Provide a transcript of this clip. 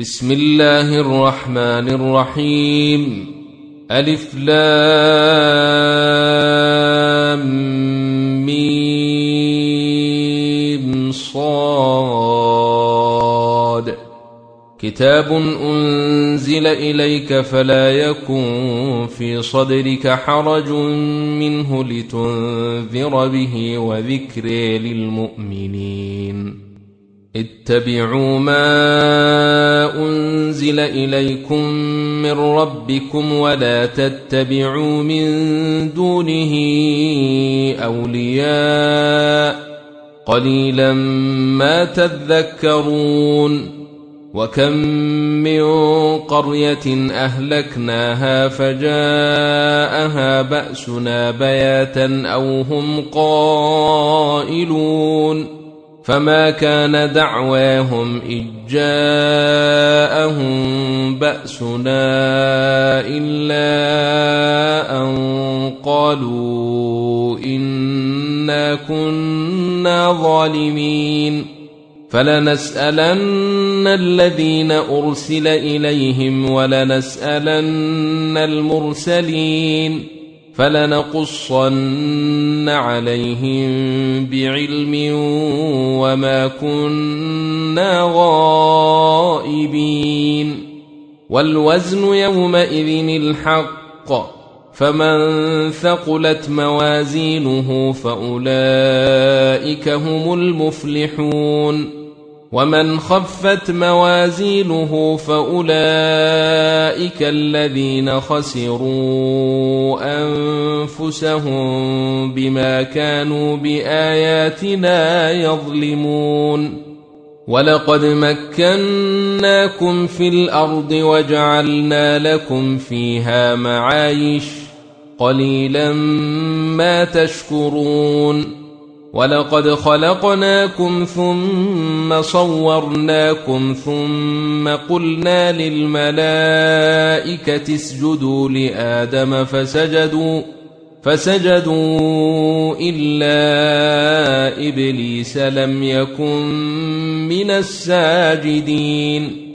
بسم الله الرحمن الرحيم. ألف لام ميم صاد. كتاب أنزل إليك فلا يكن في صدرك حرج منه لتنذر به وذكر للمؤمنين. اتبعوا ما أنزل إليكم من ربكم ولا تتبعوا من دونه أولياء قليلا ما تذكرون. وكم من قرية أهلكناها فجاءها بأسنا بياتا أو هم قائلون. فما كان دعواهم إذ جاءهم بأسنا إلا أن قالوا إنا كنا ظالمين. فلنسألن الذين أرسل إليهم ولنسألن المرسلين فلنقصن عليهم بعلم وما كنا غائبين. والوزن يومئذ الحق فمن ثقلت موازينه فأولئك هم المفلحون. ومن خفت موازينه فأولئك الذين خسروا أنفسهم بما كانوا بآياتنا يظلمون. ولقد مكناكم في الأرض وجعلنا لكم فيها معايش قليلا ما تشكرون. ولقد خلقناكم ثم صورناكم ثم قلنا للملائكة اسجدوا لآدم فسجدوا إلا إبليس لم يكن من الساجدين.